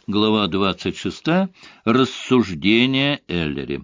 Глава 26. Рассуждения Эллери.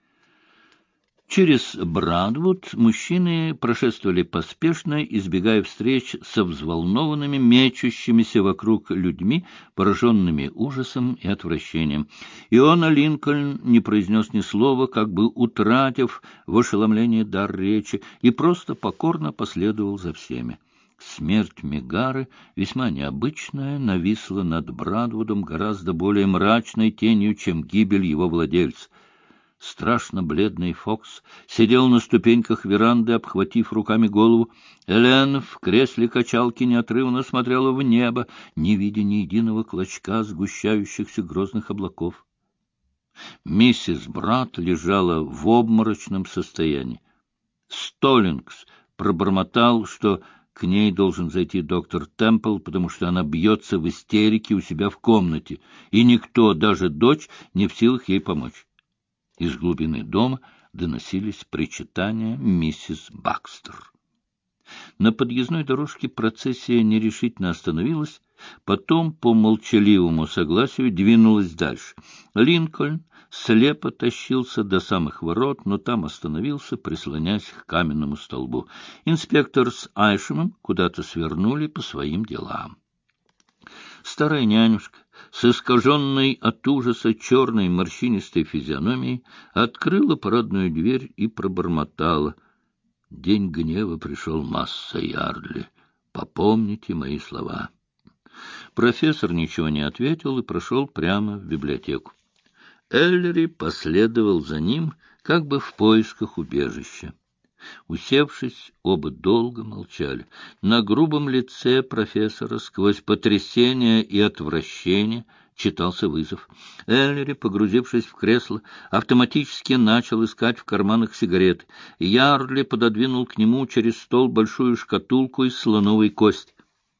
Через Брандвуд мужчины прошествовали поспешно, избегая встреч со взволнованными, мечущимися вокруг людьми, пораженными ужасом и отвращением. Иона Линкольн не произнес ни слова, как бы утратив в ошеломлении дар речи, и просто покорно последовал за всеми. Смерть Мегары, весьма необычная, нависла над Брандвудом гораздо более мрачной тенью, чем гибель его владельца. Страшно бледный Фокс сидел на ступеньках веранды, обхватив руками голову. Элен в кресле качалки неотрывно смотрела в небо, не видя ни единого клочка сгущающихся грозных облаков. Миссис Брат лежала в обморочном состоянии. Столлингс пробормотал, что к ней должен зайти доктор Темпл, потому что она бьется в истерике у себя в комнате, и никто, даже дочь, не в силах ей помочь. Из глубины дома доносились причитания миссис Бакстер. На подъездной дорожке процессия нерешительно остановилась, потом по молчаливому согласию двинулась дальше. Линкольн слепо тащился до самых ворот, но там остановился, прислонясь к каменному столбу. Инспектор с Айшемом куда-то свернули по своим делам. Старая нянюшка с искаженной от ужаса черной морщинистой физиономией открыла парадную дверь и пробормотала: «День гнева пришел, масса Ярдли. Попомните мои слова». Профессор ничего не ответил и прошел прямо в библиотеку. Эллери последовал за ним, как бы в поисках убежища. Усевшись, оба долго молчали. На грубом лице профессора сквозь потрясение и отвращение читался вызов. Эллери, погрузившись в кресло, автоматически начал искать в карманах сигареты. Ярдли пододвинул к нему через стол большую шкатулку из слоновой кости.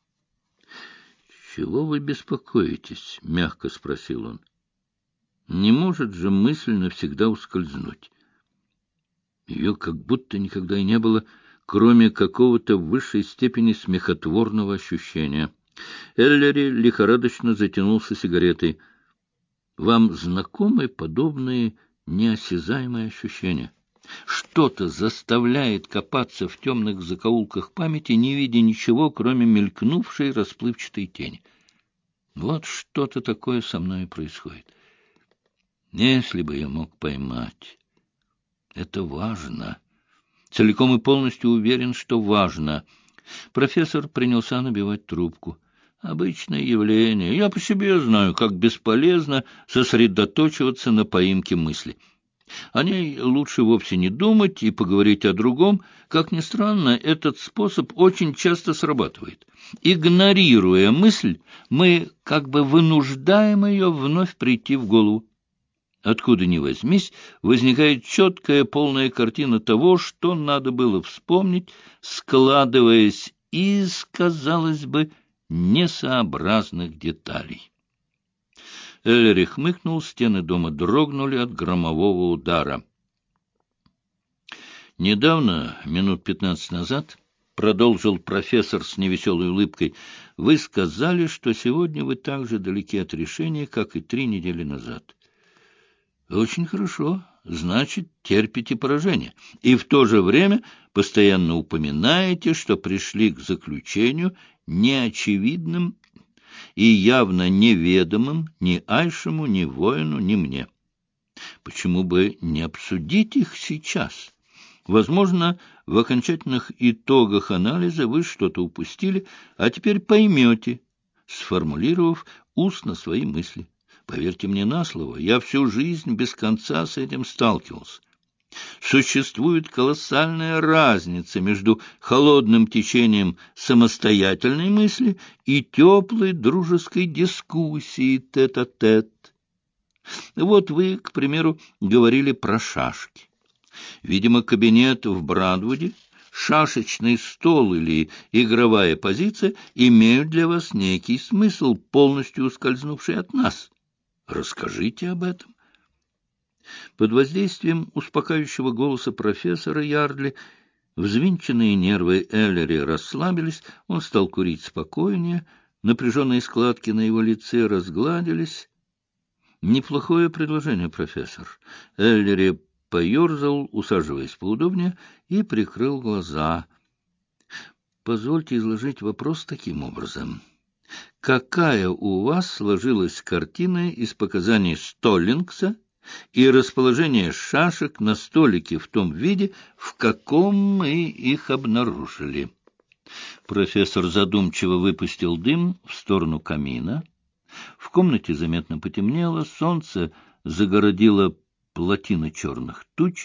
— Чего вы беспокоитесь? — мягко спросил он. — Не может же мысль навсегда ускользнуть. Ее как будто никогда и не было, кроме какого-то в высшей степени смехотворного ощущения. Эллери лихорадочно затянулся сигаретой. Вам знакомы подобные неосязаемые ощущения? Что-то заставляет копаться в темных закоулках памяти, не видя ничего, кроме мелькнувшей расплывчатой тени. Вот что-то такое со мной происходит. Если бы я мог поймать... Это важно. Целиком и полностью уверен, что важно. Профессор принялся набивать трубку. Обычное явление. Я по себе знаю, как бесполезно сосредоточиваться на поимке мысли. О ней лучше вовсе не думать и поговорить о другом. Как ни странно, этот способ очень часто срабатывает. Игнорируя мысль, мы как бы вынуждаем ее вновь прийти в голову. Откуда ни возьмись, возникает четкая полная картина того, что надо было вспомнить, складываясь из, казалось бы, несообразных деталей. Эллери хмыкнул, стены дома дрогнули от громового удара. Недавно, минут 15 назад, продолжил профессор с невеселой улыбкой, вы сказали, что сегодня вы так же далеки от решения, как и 3 недели назад. Очень хорошо. Значит, терпите поражение. И в то же время постоянно упоминаете, что пришли к заключению неочевидным и явно неведомым ни Айшему, ни воину, ни мне. Почему бы не обсудить их сейчас? Возможно, в окончательных итогах анализа вы что-то упустили, а теперь поймете, сформулировав устно свои мысли. Поверьте мне на слово, я всю жизнь без конца с этим сталкивался. Существует колоссальная разница между холодным течением самостоятельной мысли и теплой дружеской дискуссией тет-а-тет. Вот вы, к примеру, говорили про шашки. Видимо, кабинет в Брандвуде, шашечный стол или игровая позиция имеют для вас некий смысл, полностью ускользнувший от нас. Расскажите об этом. Под воздействием успокаивающего голоса профессора Ярдли взвинченные нервы Эллери расслабились, он стал курить спокойнее, напряженные складки на его лице разгладились. Неплохое предложение, профессор. Эллери поерзал, усаживаясь поудобнее, и прикрыл глаза. Позвольте изложить вопрос таким образом. Какая у вас сложилась картина из показаний Столлингса и расположения шашек на столике в том виде, в каком мы их обнаружили? Профессор задумчиво выпустил дым в сторону камина. В комнате заметно потемнело, солнце загородило плотина черных туч.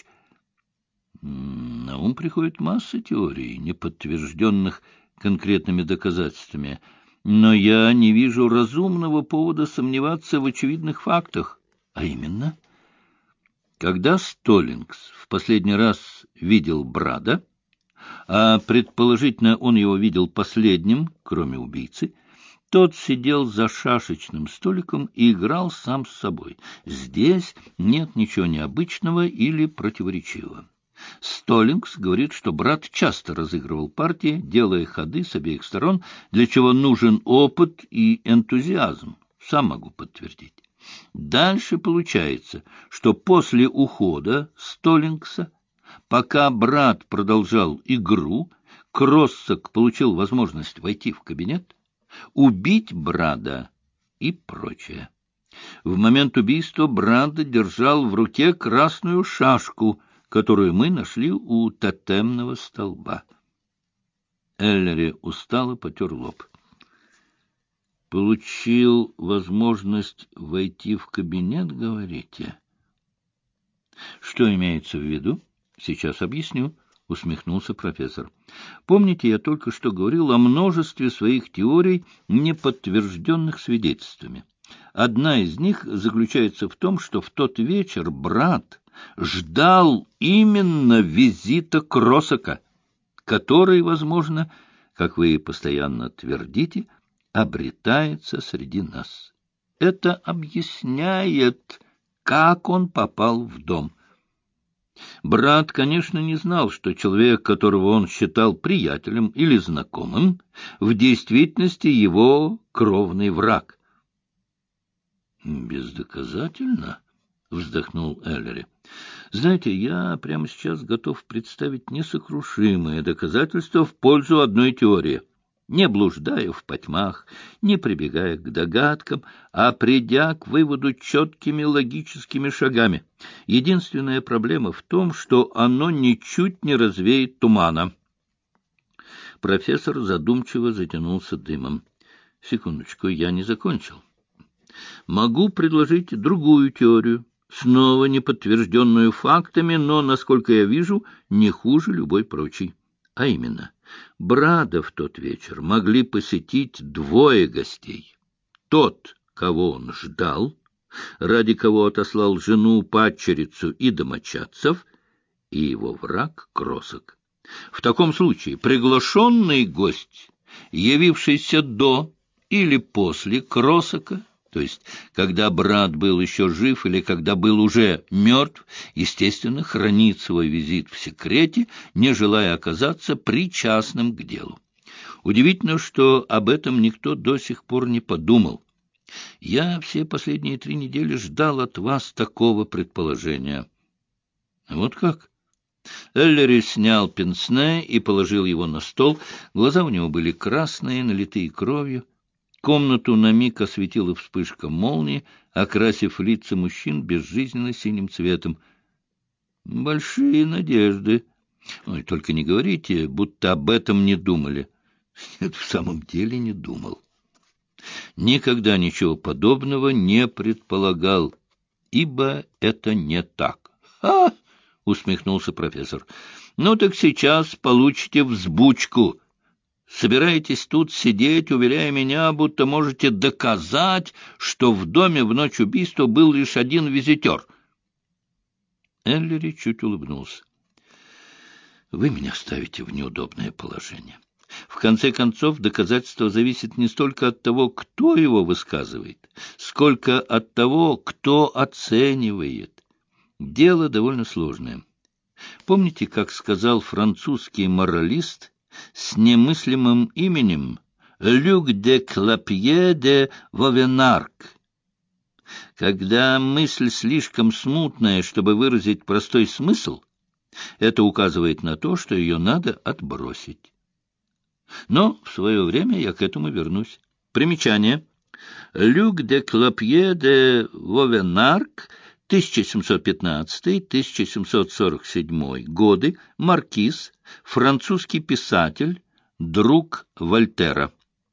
На ум приходит масса теорий, не подтвержденных конкретными доказательствами, но я не вижу разумного повода сомневаться в очевидных фактах. А именно, когда Столлингс в последний раз видел Брада, а предположительно он его видел последним, кроме убийцы, тот сидел за шашечным столиком и играл сам с собой. Здесь нет ничего необычного или противоречивого. Столлингс говорит, что брат часто разыгрывал партии, делая ходы с обеих сторон, для чего нужен опыт и энтузиазм. Сам могу подтвердить. Дальше получается, что после ухода Столлингса, пока брат продолжал игру, Кроссак получил возможность войти в кабинет, убить Брада и прочее. В момент убийства Брад держал в руке красную шашку, которую мы нашли у тотемного столба. Эллери устало потер лоб. Получил возможность войти в кабинет, говорите? Что имеется в виду? Сейчас объясню, усмехнулся профессор. Помните, я только что говорил о множестве своих теорий, не подтвержденных свидетельствами. Одна из них заключается в том, что в тот вечер брат ждал именно визита Кроссака, который, возможно, как вы постоянно твердите, обретается среди нас. Это объясняет, как он попал в дом. Брат, конечно, не знал, что человек, которого он считал приятелем или знакомым, в действительности его кровный враг. «Бездоказательно?» — вздохнул Эллери. «Знаете, я прямо сейчас готов представить несокрушимые доказательства в пользу одной теории, не блуждая в потьмах, не прибегая к догадкам, а придя к выводу четкими логическими шагами. Единственная проблема в том, что оно ничуть не развеет тумана». Профессор задумчиво затянулся дымом. «Секундочку, я не закончил. Могу предложить другую теорию, снова не подтвержденную фактами, но, насколько я вижу, не хуже любой прочей. А именно, Брада в тот вечер могли посетить двое гостей. Тот, кого он ждал, ради кого отослал жену, падчерицу и домочадцев, и его враг Кроссак. В таком случае приглашенный гость, явившийся до или после Кроссака, то есть когда брат был еще жив или когда был уже мертв, естественно, хранит свой визит в секрете, не желая оказаться причастным к делу. Удивительно, что об этом никто до сих пор не подумал. Я все последние 3 недели ждал от вас такого предположения. Вот как? Эллери снял пенсне и положил его на стол. Глаза у него были красные, налитые кровью. Комнату на миг осветила вспышка молнии, окрасив лица мужчин безжизненно синим цветом. Большие надежды. Ой, только не говорите, будто об этом не думали. Нет, в самом деле не думал. Никогда ничего подобного не предполагал, ибо это не так. «Ха!» — усмехнулся профессор. «Ну так сейчас получите взбучку. Собираетесь тут сидеть, уверяя меня, будто можете доказать, что в доме в ночь убийства был лишь один визитер». Эллери чуть улыбнулся. «Вы меня ставите в неудобное положение. В конце концов, доказательство зависит не столько от того, кто его высказывает, сколько от того, кто оценивает. Дело довольно сложное. Помните, как сказал французский моралист с немыслимым именем Люк де Клапье де Вовенарк? Когда мысль слишком смутная, чтобы выразить простой смысл, это указывает на то, что ее надо отбросить. Но в свое время я к этому вернусь. Примечание. Люк де Клопье де Вовенарк, 1715-1747 годы, маркиз, французский писатель, друг Вольтера.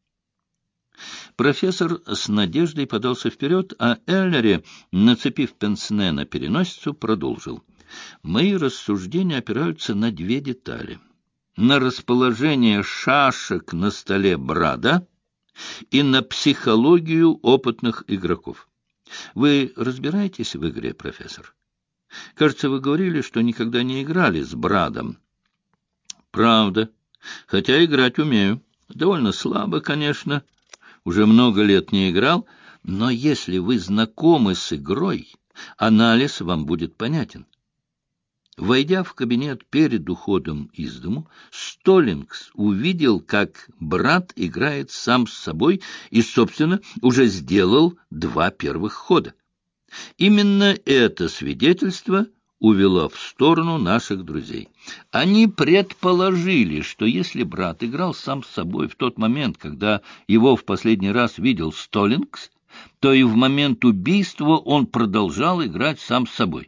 Профессор с надеждой подался вперед, а Эллери, нацепив пенсне на переносицу, продолжил. Мои рассуждения опираются на две детали. На расположение шашек на столе Брада и на психологию опытных игроков. Вы разбираетесь в игре, профессор? Кажется, вы говорили, что никогда не играли с Брадом. Правда, хотя играть умею. Довольно слабо, конечно. Уже много лет не играл, но если вы знакомы с игрой, анализ вам будет понятен. Войдя в кабинет перед уходом из дому, Столлингс увидел, как брат играет сам с собой и, собственно, уже сделал 2 первых хода. Именно это свидетельство увело в сторону наших друзей. Они предположили, что если брат играл сам с собой в тот момент, когда его в последний раз видел Столлингс, то и в момент убийства он продолжал играть сам с собой.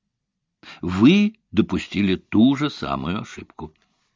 Вы допустили ту же самую ошибку.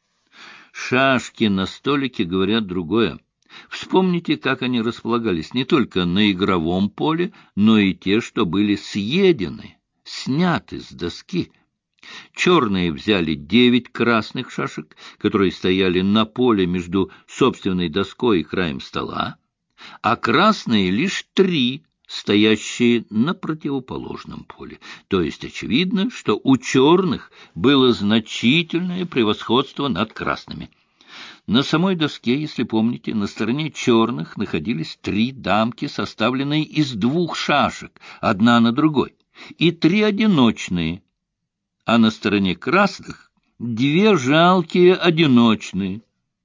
Шашки на столике говорят другое. Вспомните, как они располагались не только на игровом поле, но и те, что были съедены, сняты с доски. Черные взяли 9 красных шашек, которые стояли на поле между собственной доской и краем стола, а красные лишь 3, стоящие на противоположном поле. То есть очевидно, что у черных было значительное превосходство над красными. На самой доске, если помните, на стороне черных находились 3 дамки, составленные из 2 шашек, одна на другой, и 3 одиночные, а на стороне красных 2 жалкие одиночные.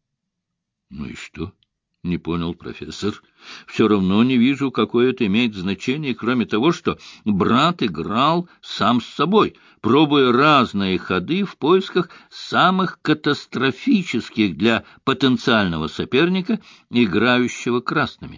Ну и что? Не понял профессор. Все равно не вижу, какое это имеет значение, кроме того, что брат играл сам с собой, пробуя разные ходы в поисках самых катастрофических для потенциального соперника, играющего красными.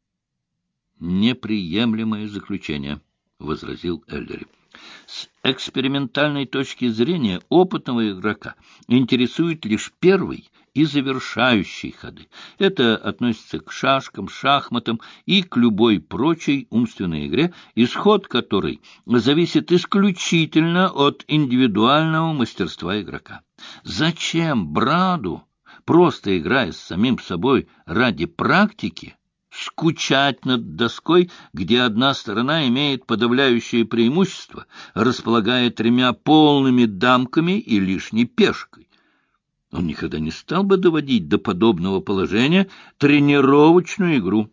Неприемлемое заключение, — возразил Эллери. С экспериментальной точки зрения опытного игрока интересует лишь первый и завершающие ходы. Это относится к шашкам, шахматам и к любой прочей умственной игре, исход которой зависит исключительно от индивидуального мастерства игрока. Зачем Браду, просто играя с самим собой ради практики, скучать над доской, где одна сторона имеет подавляющее преимущество, располагая 3 полными дамками и лишней пешкой? Он никогда не стал бы доводить до подобного положения тренировочную игру.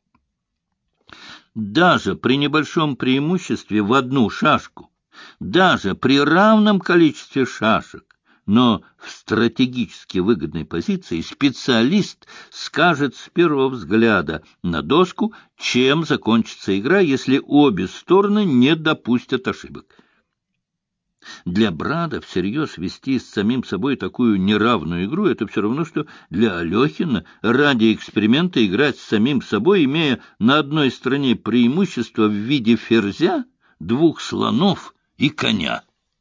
Даже при небольшом преимуществе в 1 шашку, даже при равном количестве шашек, но в стратегически выгодной позиции специалист скажет с первого взгляда на доску, чем закончится игра, если обе стороны не допустят ошибок. Для Брада всерьез вести с самим собой такую неравную игру — это все равно, что для Алехина ради эксперимента играть с самим собой, имея на одной стороне преимущество в виде ферзя, 2 слонов и коня.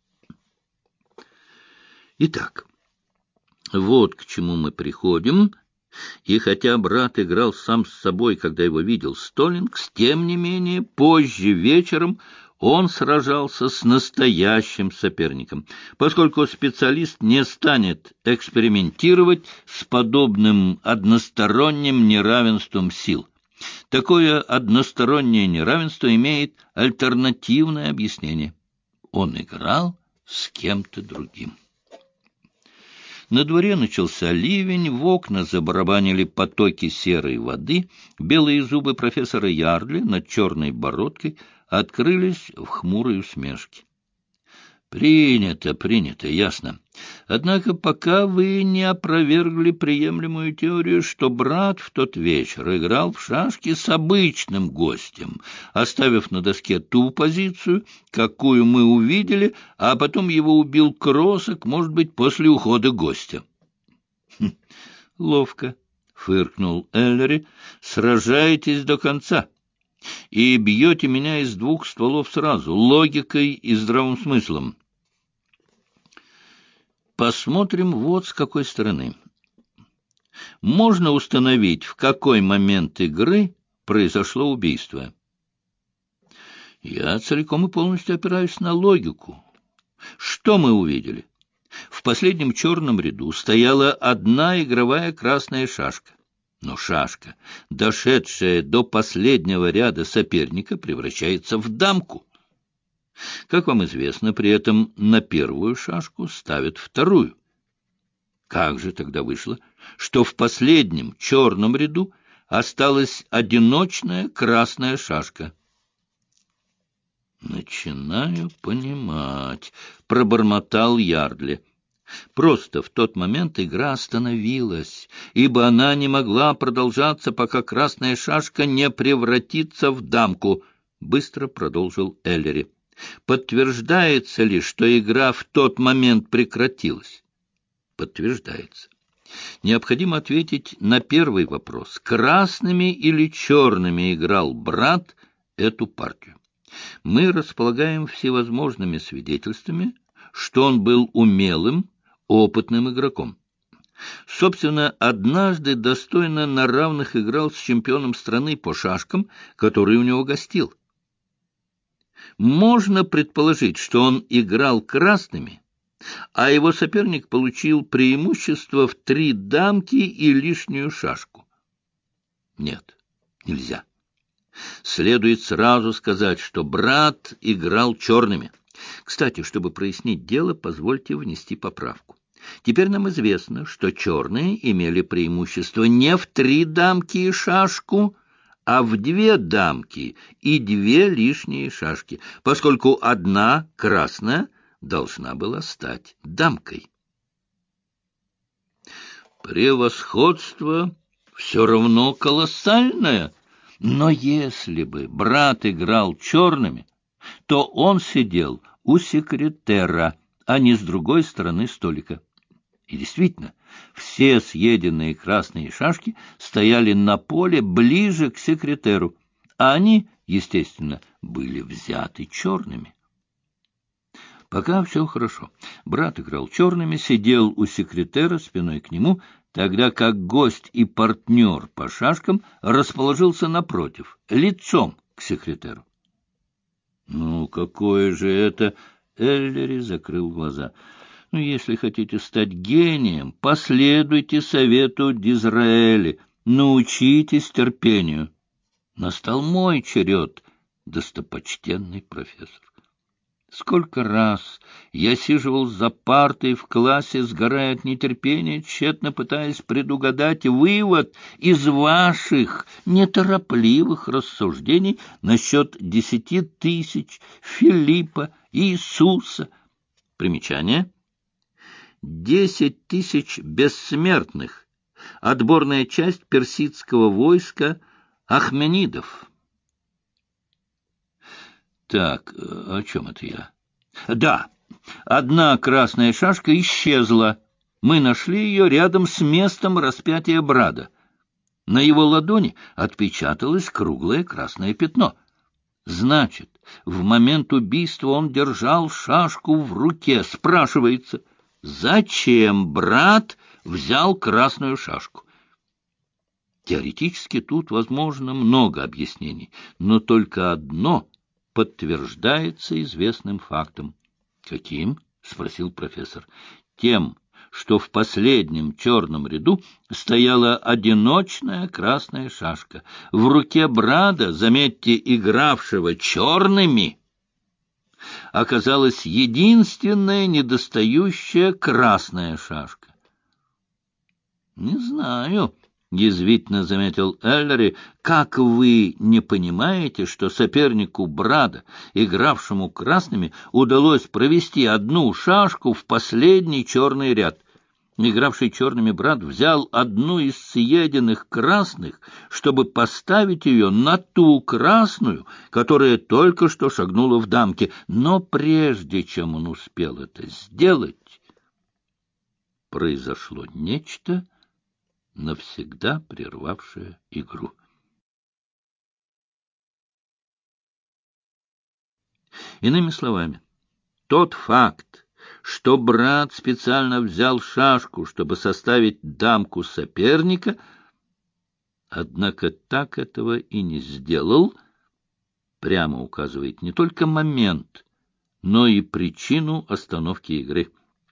Итак, вот к чему мы приходим. И хотя брат играл сам с собой, когда его видел Столлингс, тем не менее позже вечером он сражался с настоящим соперником, поскольку специалист не станет экспериментировать с подобным односторонним неравенством сил. Такое одностороннее неравенство имеет альтернативное объяснение. Он играл с кем-то другим. На дворе начался ливень, в окна забарабанили потоки серой воды, белые зубы профессора Ярдли над черной бородкой открылись в хмурой усмешке. — Принято, ясно. Однако пока вы не опровергли приемлемую теорию, что брат в тот вечер играл в шашки с обычным гостем, оставив на доске ту позицию, какую мы увидели, а потом его убил Кросок, может быть, после ухода гостя. — Ловко, — фыркнул Эллери, — сражаетесь до конца и бьете меня из двух стволов сразу, логикой и здравым смыслом. Посмотрим вот с какой стороны. Можно установить, в какой момент игры произошло убийство. Я целиком и полностью опираюсь на логику. Что мы увидели? В последнем черном ряду стояла одна игровая красная шашка. Но шашка, дошедшая до последнего ряда соперника, превращается в дамку. Как вам известно, при этом на первую шашку ставят вторую. Как же тогда вышло, что в последнем черном ряду осталась одиночная красная шашка? «Начинаю понимать», — пробормотал Ярдли. Просто в тот момент игра остановилась, ибо она не могла продолжаться, пока красная шашка не превратится в дамку, — быстро продолжил Эллери. Подтверждается ли, что игра в тот момент прекратилась? Подтверждается. Необходимо ответить на первый вопрос. Красными или черными играл брат эту партию? Мы располагаем всевозможными свидетельствами, что он был умелым, опытным игроком. Собственно, однажды достойно на равных играл с чемпионом страны по шашкам, который у него гостил. Можно предположить, что он играл красными, а его соперник получил преимущество в 3 дамки и лишнюю шашку. Нет, нельзя. Следует сразу сказать, что брат играл черными. Кстати, чтобы прояснить дело, позвольте внести поправку. Теперь нам известно, что черные имели преимущество не в 3 дамки и шашку, а в 2 дамки и 2 лишние шашки, поскольку одна красная должна была стать дамкой. Превосходство все равно колоссальное, но если бы брат играл черными, то он сидел у секретера, а не с другой стороны столика. И действительно, все съеденные красные шашки стояли на поле ближе к секретеру, а они, естественно, были взяты черными. Пока все хорошо. Брат играл черными, сидел у секретера спиной к нему, тогда как гость и партнер по шашкам расположился напротив, лицом к секретеру. Ну, какое же это... Эллери закрыл глаза. Ну, если хотите стать гением, последуйте совету Дизраэли, научитесь терпению. Настал мой черед, достопочтенный профессор. Сколько раз я сиживал за партой в классе, сгорая от нетерпения, тщетно пытаясь предугадать вывод из ваших неторопливых рассуждений насчет 10 тысяч Филиппа, Иисуса. Примечание. 10 тысяч бессмертных. Отборная часть персидского войска ахменидов. Так, о чем это я? Да, одна красная шашка исчезла. Мы нашли ее рядом с местом распятия брата. На его ладони отпечаталось круглое красное пятно. Значит, в момент убийства он держал шашку в руке. Спрашивается, зачем брат взял красную шашку? Теоретически тут возможно много объяснений, но только одно подтверждается известным фактом. — Каким? — спросил профессор. — Тем, что в последнем черном ряду стояла одиночная красная шашка. В руке брата, заметьте, игравшего черными, оказалась единственная недостающая красная шашка. — Не знаю, язвительно заметил Эллери. Как вы не понимаете, что сопернику Брада, игравшему красными, удалось провести одну шашку в последний черный ряд? Игравший черными брат взял одну из съеденных красных, чтобы поставить ее на ту красную, которая только что шагнула в дамки. Но прежде чем он успел это сделать, произошло нечто, навсегда прервавшее игру. Иными словами, тот факт, что брат специально взял шашку, чтобы составить дамку соперника, однако так этого и не сделал, прямо указывает не только момент, но и причину остановки игры.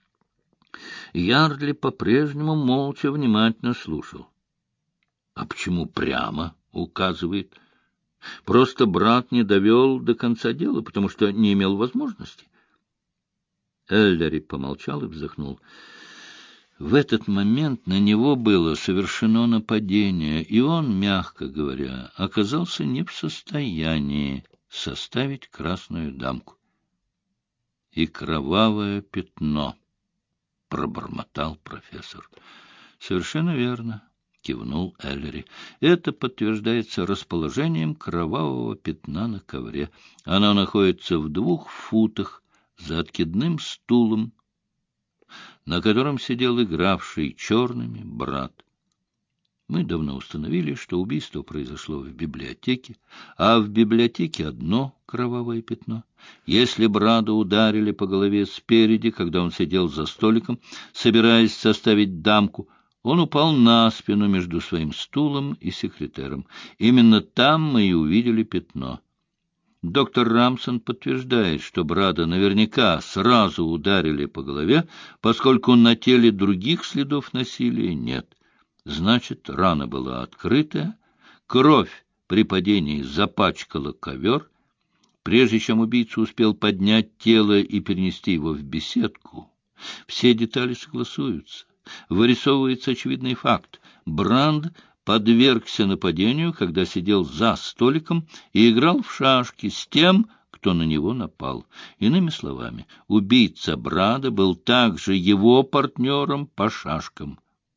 Ярдли по-прежнему молча внимательно слушал. А почему прямо указывает? Просто брат не довел до конца дела, потому что не имел возможности. Эллери помолчал и вздохнул. В этот момент на него было совершено нападение, и он, мягко говоря, оказался не в состоянии составить красную дамку. И кровавое пятно, — пробормотал профессор. — Совершенно верно, — кивнул Эллери. — Это подтверждается расположением кровавого пятна на ковре. Оно находится в 2 футах за откидным стулом, на котором сидел игравший черными брат. Мы давно установили, что убийство произошло в библиотеке, а в библиотеке одно кровавое пятно. Если брата ударили по голове спереди, когда он сидел за столиком, собираясь составить дамку, он упал на спину между своим стулом и секретером. Именно там мы и увидели пятно. Доктор Рамсон подтверждает, что брата наверняка сразу ударили по голове, поскольку на теле других следов насилия нет. Значит, рана была открытая, кровь при падении запачкала ковер. Прежде чем убийца успел поднять тело и перенести его в беседку, все детали согласуются. Вырисовывается очевидный факт. Бранд подвергся нападению, когда сидел за столиком и играл в шашки с тем, кто на него напал. Иными словами, убийца Брада был также его партнером по шашкам.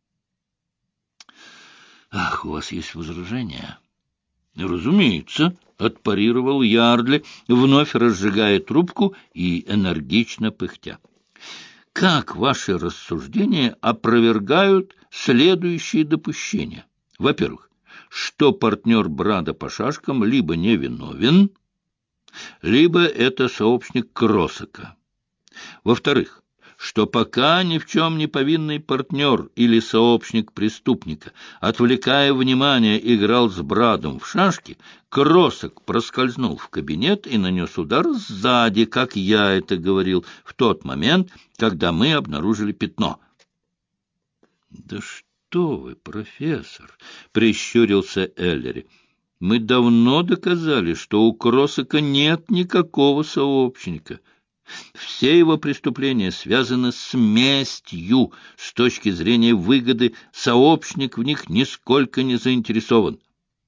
«Ах, у вас есть возражения?» «Разумеется», — отпарировал Ярдли, вновь разжигая трубку и энергично пыхтя. «Как ваши рассуждения опровергают следующие допущения? Во-первых, что партнер Брада по шашкам либо невиновен, либо это сообщник Кросака. Во-вторых, что пока ни в чем не повинный партнер или сообщник преступника, отвлекая внимание, играл с Брадом в шашки, Кросак проскользнул в кабинет и нанес удар сзади, как я это говорил, в тот момент, когда мы обнаружили пятно». «Да что вы, профессор!» — прищурился Эллери. «Мы давно доказали, что у Кросака нет никакого сообщника. Все его преступления связаны с местью. С точки зрения выгоды сообщник в них нисколько не заинтересован.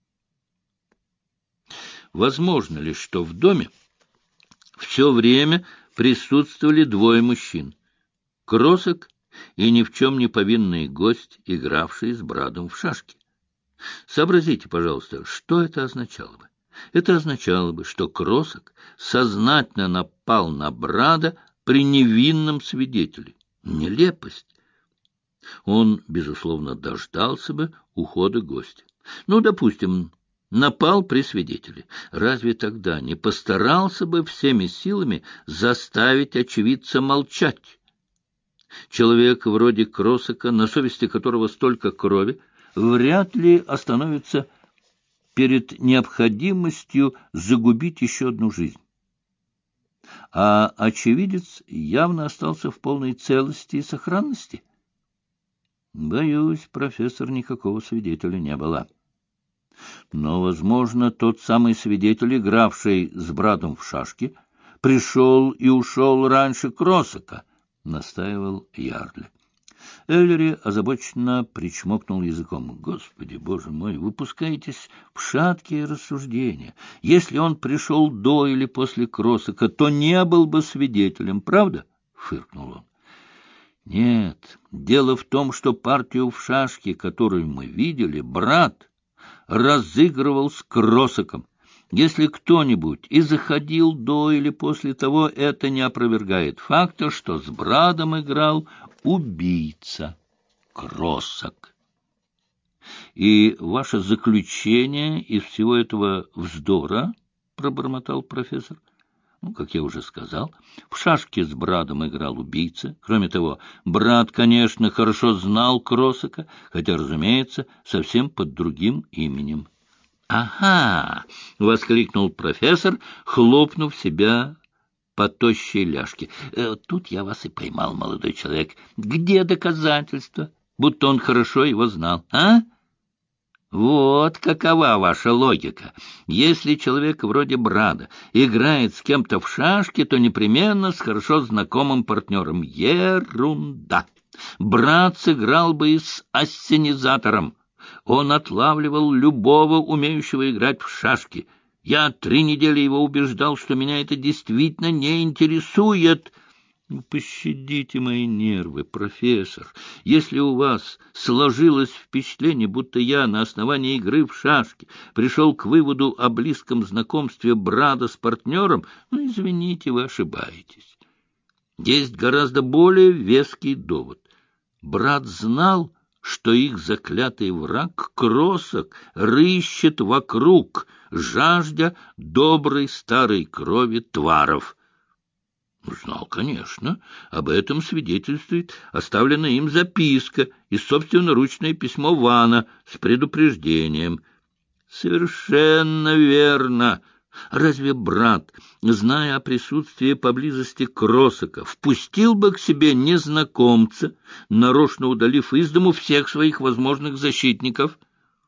Возможно ли, что в доме все время присутствовали 2 мужчин? Кросак и ни в чем не повинный гость, игравший с Брадом в шашки. Сообразите, пожалуйста, что это означало бы? Это означало бы, что Кросак сознательно напал на Брада при невинном свидетеле. Нелепость. Он, безусловно, дождался бы ухода гостя. Ну, допустим, напал при свидетеле. Разве тогда не постарался бы всеми силами заставить очевидца молчать? Человек вроде Кросака, на совести которого столько крови, вряд ли остановится перед необходимостью загубить еще одну жизнь. А очевидец явно остался в полной целости и сохранности. Боюсь, профессор, никакого свидетеля не было. Но, возможно, тот самый свидетель, игравший с братом в шашки, пришел и ушел раньше Кросака, — настаивал Ярдли. Эллери озабоченно причмокнул языком. «Господи, боже мой, вы пускаетесь в шаткие рассуждения. Если он пришел до или после Кросака, то не был бы свидетелем, правда?» — фыркнул он. «Нет, дело в том, что партию в шашки, которую мы видели, брат разыгрывал с Кросаком. Если кто-нибудь и заходил до или после того, это не опровергает факта, что с братом играл убийца Кросак. И ваше заключение из всего этого вздора, — пробормотал профессор. Ну, как я уже сказал, в шашки с братом играл убийца. Кроме того, брат, конечно, хорошо знал Кросака, хотя, разумеется, совсем под другим именем. — Ага! — воскликнул профессор, хлопнув себя по тощей ляжке. — Тут я вас и поймал, молодой человек. Где доказательства, будто он хорошо его знал, а? Вот какова ваша логика. Если человек вроде брата играет с кем-то в шашки, то непременно с хорошо знакомым партнером. Ерунда! Брат сыграл бы и с ассенизатором. Он отлавливал любого, умеющего играть в шашки. Я 3 недели его убеждал, что меня это действительно не интересует. Пощадите мои нервы, профессор. Если у вас сложилось впечатление, будто я на основании игры в шашки пришел к выводу о близком знакомстве брата с партнером, ну, извините, вы ошибаетесь. Есть гораздо более веский довод. Брат знал, что их заклятый враг Кросак рыщет вокруг, жаждя доброй старой крови тваров. Знал, конечно. Об этом свидетельствует оставленная им записка и собственноручное письмо Вана с предупреждением. Совершенно верно. Разве брат, зная о присутствии поблизости Кросака, впустил бы к себе незнакомца, нарочно удалив из дому всех своих возможных защитников?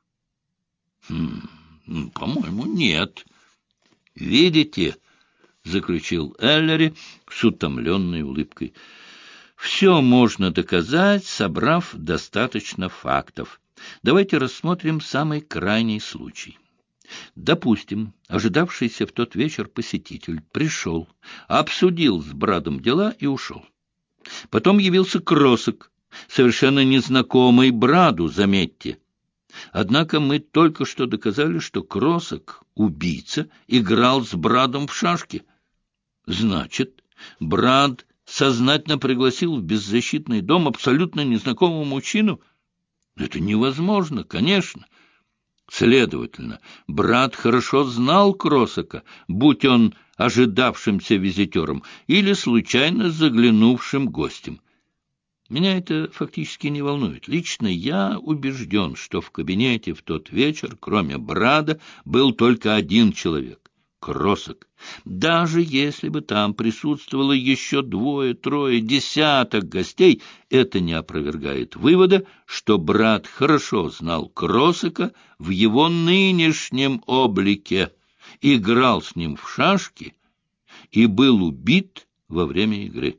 По-моему, нет. Видите, — заключил Эллери с утомленной улыбкой, — все можно доказать, собрав достаточно фактов. Давайте рассмотрим самый крайний случай. Допустим, ожидавшийся в тот вечер посетитель пришел, обсудил с братом дела и ушел. Потом явился Кросак, совершенно незнакомый брату, заметьте. Однако мы только что доказали, что Кросак, убийца, играл с братом в шашки. Значит, брат сознательно пригласил в беззащитный дом абсолютно незнакомого мужчину? Это невозможно, конечно. Следовательно, брат хорошо знал Кросака, будь он ожидавшимся визитером или случайно заглянувшим гостем. Меня это фактически не волнует. Лично я убежден, что в кабинете в тот вечер, кроме брата, был только один человек — Кросак. Даже если бы там присутствовало еще 2, 3, десяток гостей, это не опровергает вывода, что брат хорошо знал Кросака в его нынешнем облике, играл с ним в шашки и был убит во время игры.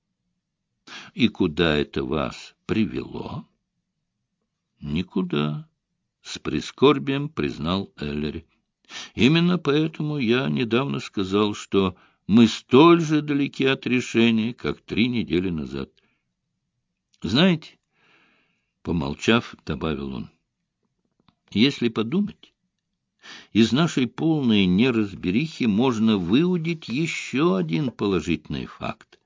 И куда это вас привело? Никуда, — с прискорбием признал Эллери. Именно поэтому я недавно сказал, что мы столь же далеки от решения, как 3 недели назад. Знаете, помолчав, добавил он, если подумать, из нашей полной неразберихи можно выудить еще один положительный факт.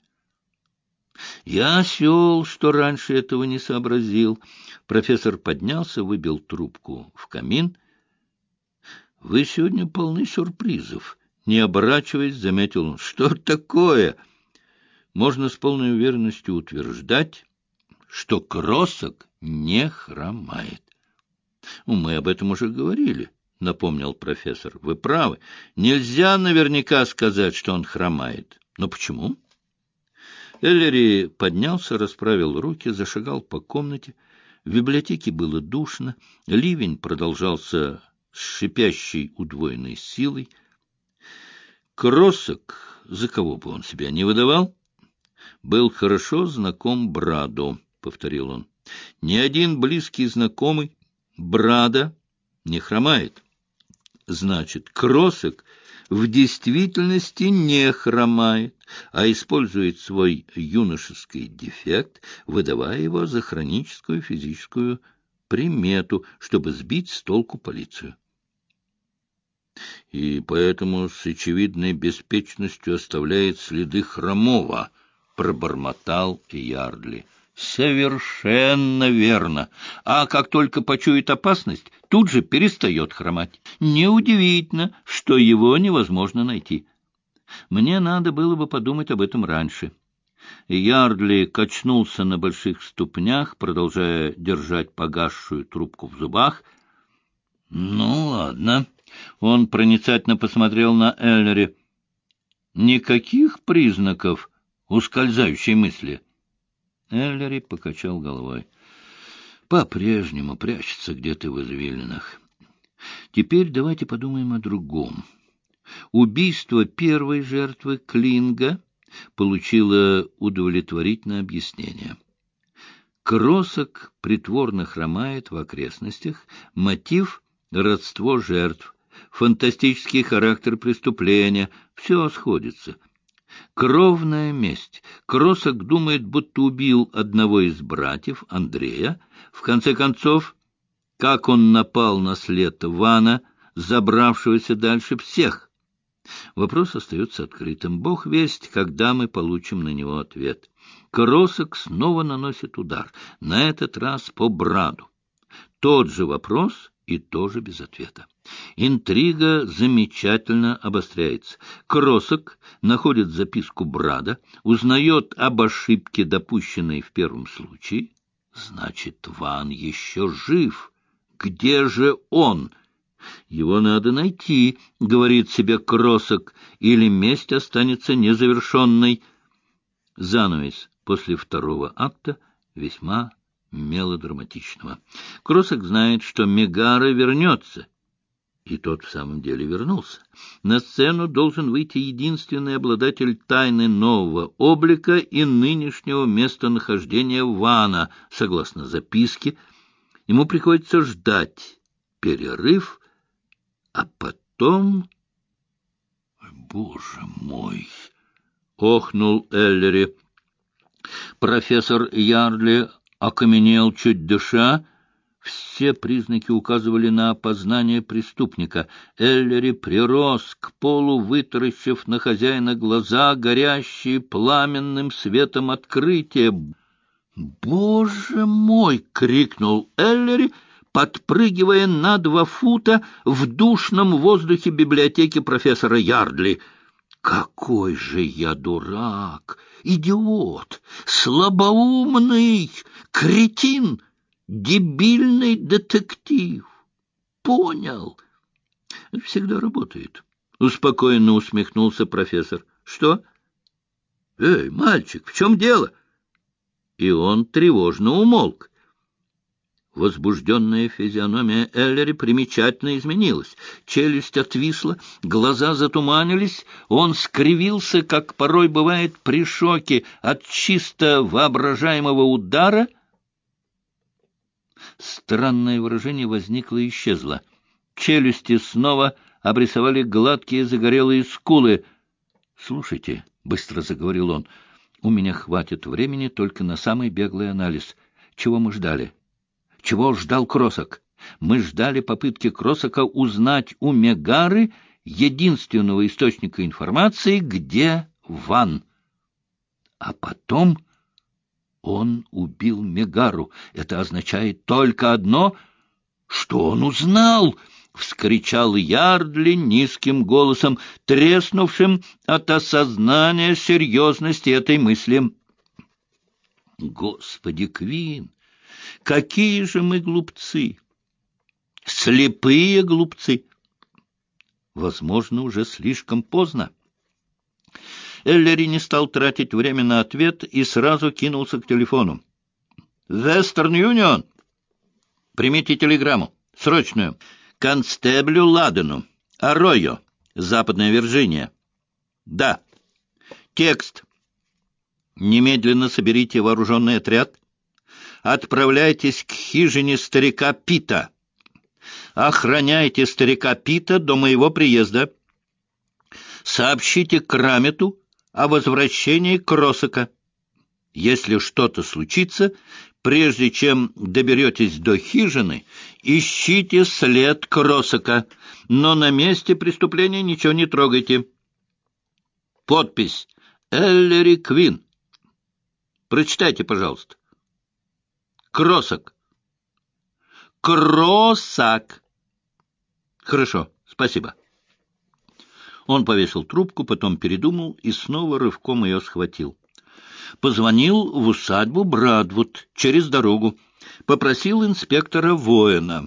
Я осел, что раньше этого не сообразил. Профессор поднялся, выбил трубку в камин. Вы сегодня полны сюрпризов. Не оборачиваясь, заметил он. Что такое? Можно с полной уверенностью утверждать, что Кросак не хромает. Мы об этом уже говорили, напомнил профессор. Вы правы. Нельзя наверняка сказать, что он хромает. Но почему? Эллери поднялся, расправил руки, зашагал по комнате. В библиотеке было душно, ливень продолжался с шипящей удвоенной силой. Кросак, за кого бы он себя не выдавал, был хорошо знаком брату. повторил он. Ни один близкий знакомый Брада не хромает. Значит, Кросок в действительности не хромает, а использует свой юношеский дефект, выдавая его за хроническую физическую примету, чтобы сбить с толку полицию. И поэтому с очевидной беспечностью оставляет следы хромого, пробормотал Ярдли. Совершенно верно. А как только почует опасность, тут же перестает хромать. Неудивительно, что его невозможно найти. Мне надо было бы подумать об этом раньше. Ярдли качнулся на больших ступнях, продолжая держать погасшую трубку в зубах. — Ну, ладно. Он проницательно посмотрел на Эллери. — Никаких признаков ускользающей мысли? Эллери покачал головой. — По-прежнему прячется где-то в извилинах. Теперь давайте подумаем о другом. Убийство первой жертвы Клинга получило удовлетворительное объяснение. Кросок притворно хромает в окрестностях, мотив — родство жертв, фантастический характер преступления — все сходится. Кровная месть. Кросок думает, будто убил одного из братьев, Андрея. В конце концов, как он напал на след Вана, забравшегося дальше всех? Вопрос остается открытым. Бог весть, когда мы получим на него ответ. Кросок снова наносит удар, на этот раз по Браду. Тот же вопрос и тоже без ответа. Интрига замечательно обостряется. Кросок находит записку Брада, узнает об ошибке, допущенной в первом случае. Значит, Ван еще жив. Где же он? Его надо найти, говорит себе Кросок, или месть останется незавершенной. Занавес после второго акта весьма мелодраматичного. Кросок знает, что Мегара вернется. И тот в самом деле вернулся. На сцену должен выйти единственный обладатель тайны нового облика и нынешнего местонахождения Вана, согласно записке. Ему приходится ждать перерыв, а потом... Боже мой! — охнул Эллери. Профессор Ярдли окаменел, чуть дыша. Все признаки указывали на опознание преступника. Эллери прирос к полу, вытаращив на хозяина глаза, горящие пламенным светом открытия. «Боже мой!» — крикнул Эллери, подпрыгивая на 2 фута в душном воздухе библиотеки профессора Ярдли. «Какой же я дурак! Идиот! Слабоумный! Кретин! Дебильный детектив! Понял!» «Всегда работает», — успокоенно усмехнулся профессор. «Что? Эй, мальчик, в чем дело?» И он тревожно умолк. Возбужденная физиономия Эллери примечательно изменилась. Челюсть отвисла, глаза затуманились, он скривился, как порой бывает при шоке от чисто воображаемого удара. Странное выражение возникло и исчезло. Челюсти снова обрисовали гладкие загорелые скулы. — Слушайте, — быстро заговорил он, — у меня хватит времени только на самый беглый анализ. Чего мы ждали? Чего ждал Кросок? Мы ждали попытки Кросока узнать у Мегары, единственного источника информации, где Ван. А потом он убил Мегару. Это означает только одно, что он узнал, — вскричал Ярдли низким голосом, треснувшим от осознания серьезности этой мысли. Господи, Квин! Какие же мы глупцы! Слепые глупцы! Возможно, уже слишком поздно. Эллери не стал тратить время на ответ и сразу кинулся к телефону. «Вестерн Юнион! Примите телеграмму. Срочную. Констеблю Ладену. Арройо. Западная Вирджиния. Да. Текст. Немедленно соберите вооруженный отряд. Отправляйтесь к хижине старика Пита. Охраняйте старика Пита до моего приезда. Сообщите Крамету о возвращении Кросака. Если что-то случится, прежде чем доберетесь до хижины, ищите след Кросака, но на месте преступления ничего не трогайте. Подпись Эллери Квин. Прочитайте, пожалуйста. Кросак. Кросак. Хорошо, спасибо. Он повесил трубку, потом передумал и снова рывком ее схватил. Позвонил в усадьбу Брадвуд через дорогу. Попросил инспектора Воина.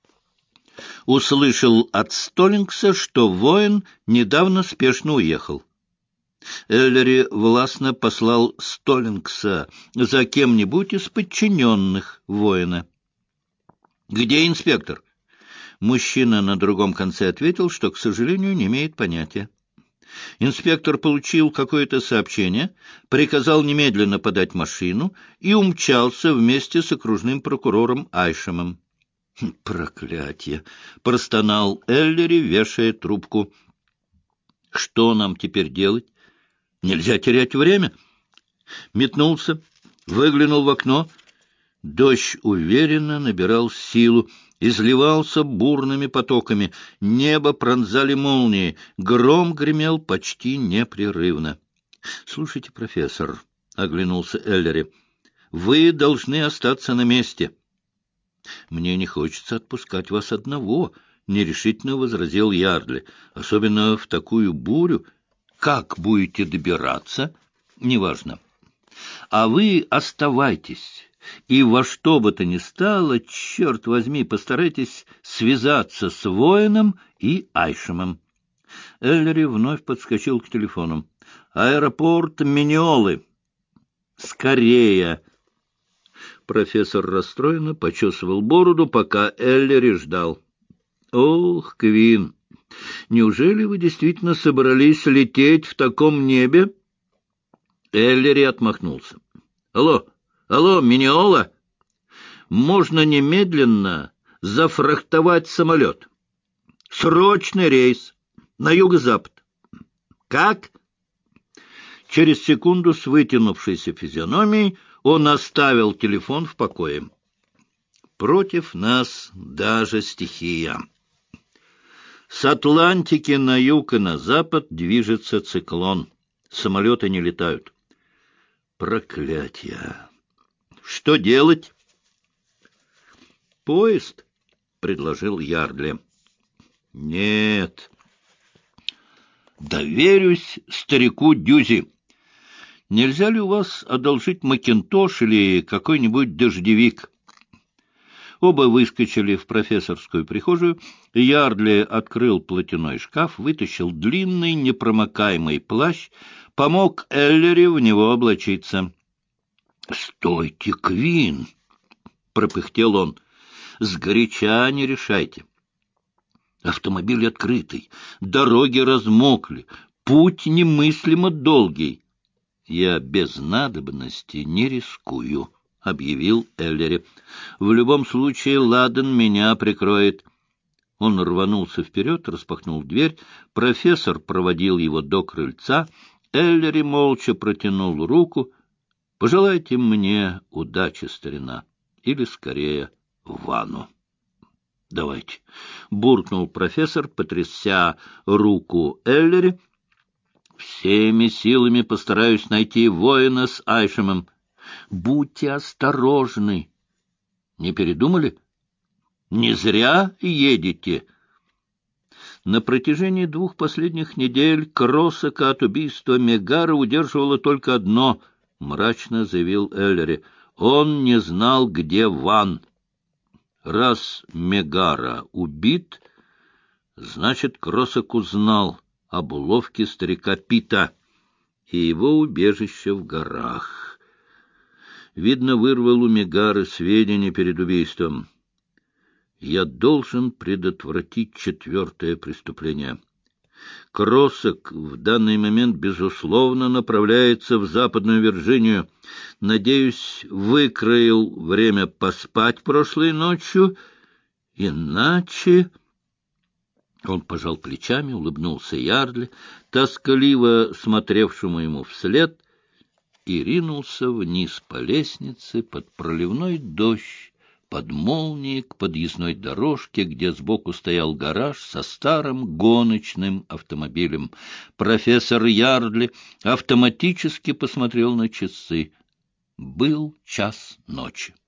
Услышал от Столлингса, что Воин недавно спешно уехал. Эллери властно послал Столлингса за кем-нибудь из подчиненных Воина. «Где инспектор?» Мужчина на другом конце ответил, что, к сожалению, не имеет понятия. Инспектор получил какое-то сообщение, приказал немедленно подать машину и умчался вместе с окружным прокурором Айшемом. «Проклятие!» — простонал Эллери, вешая трубку. «Что нам теперь делать? Нельзя терять время!» Метнулся, выглянул в окно. Дождь уверенно набирал силу, изливался бурными потоками, небо пронзали молнии, гром гремел почти непрерывно. — Слушайте, профессор, — оглянулся Эллери, — вы должны остаться на месте. — Мне не хочется отпускать вас одного, — нерешительно возразил Ярдли, — особенно в такую бурю. Как будете добираться? — Неважно. А вы оставайтесь. И во что бы то ни стало, черт возьми, постарайтесь связаться с Воином и Айшемом. Эллери вновь подскочил к телефону. «Аэропорт Миньолы! Скорее!» Профессор расстроенно почесывал бороду, пока Эллери ждал. «Ох, Квин, неужели вы действительно собрались лететь в таком небе?» Эллери отмахнулся. «Алло! Алло, Миньола! Можно немедленно зафрахтовать самолет. Срочный рейс на юго-запад. Как?» Через секунду с вытянувшейся физиономией он оставил телефон в покое. Против нас даже стихия. С Атлантики на юг и на запад движется циклон. Самолеты не летают. Проклятие! Что делать? Поезд, — предложил Ярдли. Нет. Доверюсь старику Дюзи. Нельзя ли у вас одолжить макинтош или какой-нибудь дождевик? Оба выскочили в профессорскую прихожую. Ярдли открыл платяной шкаф, вытащил длинный непромокаемый плащ, помог Эллери в него облачиться. — Стойте, Квин! — пропыхтел он. — Сгоряча не решайте. Автомобиль открытый, дороги размокли, путь немыслимо долгий. — Я без надобности не рискую, — объявил Эллери. — В любом случае Ладен меня прикроет. Он рванулся вперед, распахнул дверь. Профессор проводил его до крыльца. Эллери молча протянул руку. — Пожелайте мне удачи, старина, или, скорее, в ванну. — Давайте, — буркнул профессор, потряся руку Эллери. — Всеми силами постараюсь найти Воина с Айшемом. Будьте осторожны. Не передумали? Не зря едете. На протяжении 2 последних недель Кросака от убийства Мегара удерживало только одно, — мрачно заявил Эллери. Он не знал, где Ван. Раз Мегара убит, значит, Кросак узнал об уловке старика Пита и его убежище в горах. Видно, вырвал у Мегары сведения перед убийством. Я должен предотвратить 4-е преступление. Кросок в данный момент, безусловно, направляется в Западную Вирджинию. Надеюсь, выкроил время поспать прошлой ночью, иначе...» Он пожал плечами, улыбнулся Ярдли, тоскливо смотревшему ему вслед, и ринулся вниз по лестнице под проливной дождь, под молнией к подъездной дорожке, где сбоку стоял гараж со старым гоночным автомобилем. Профессор Ярдли автоматически посмотрел на часы. Был час ночи.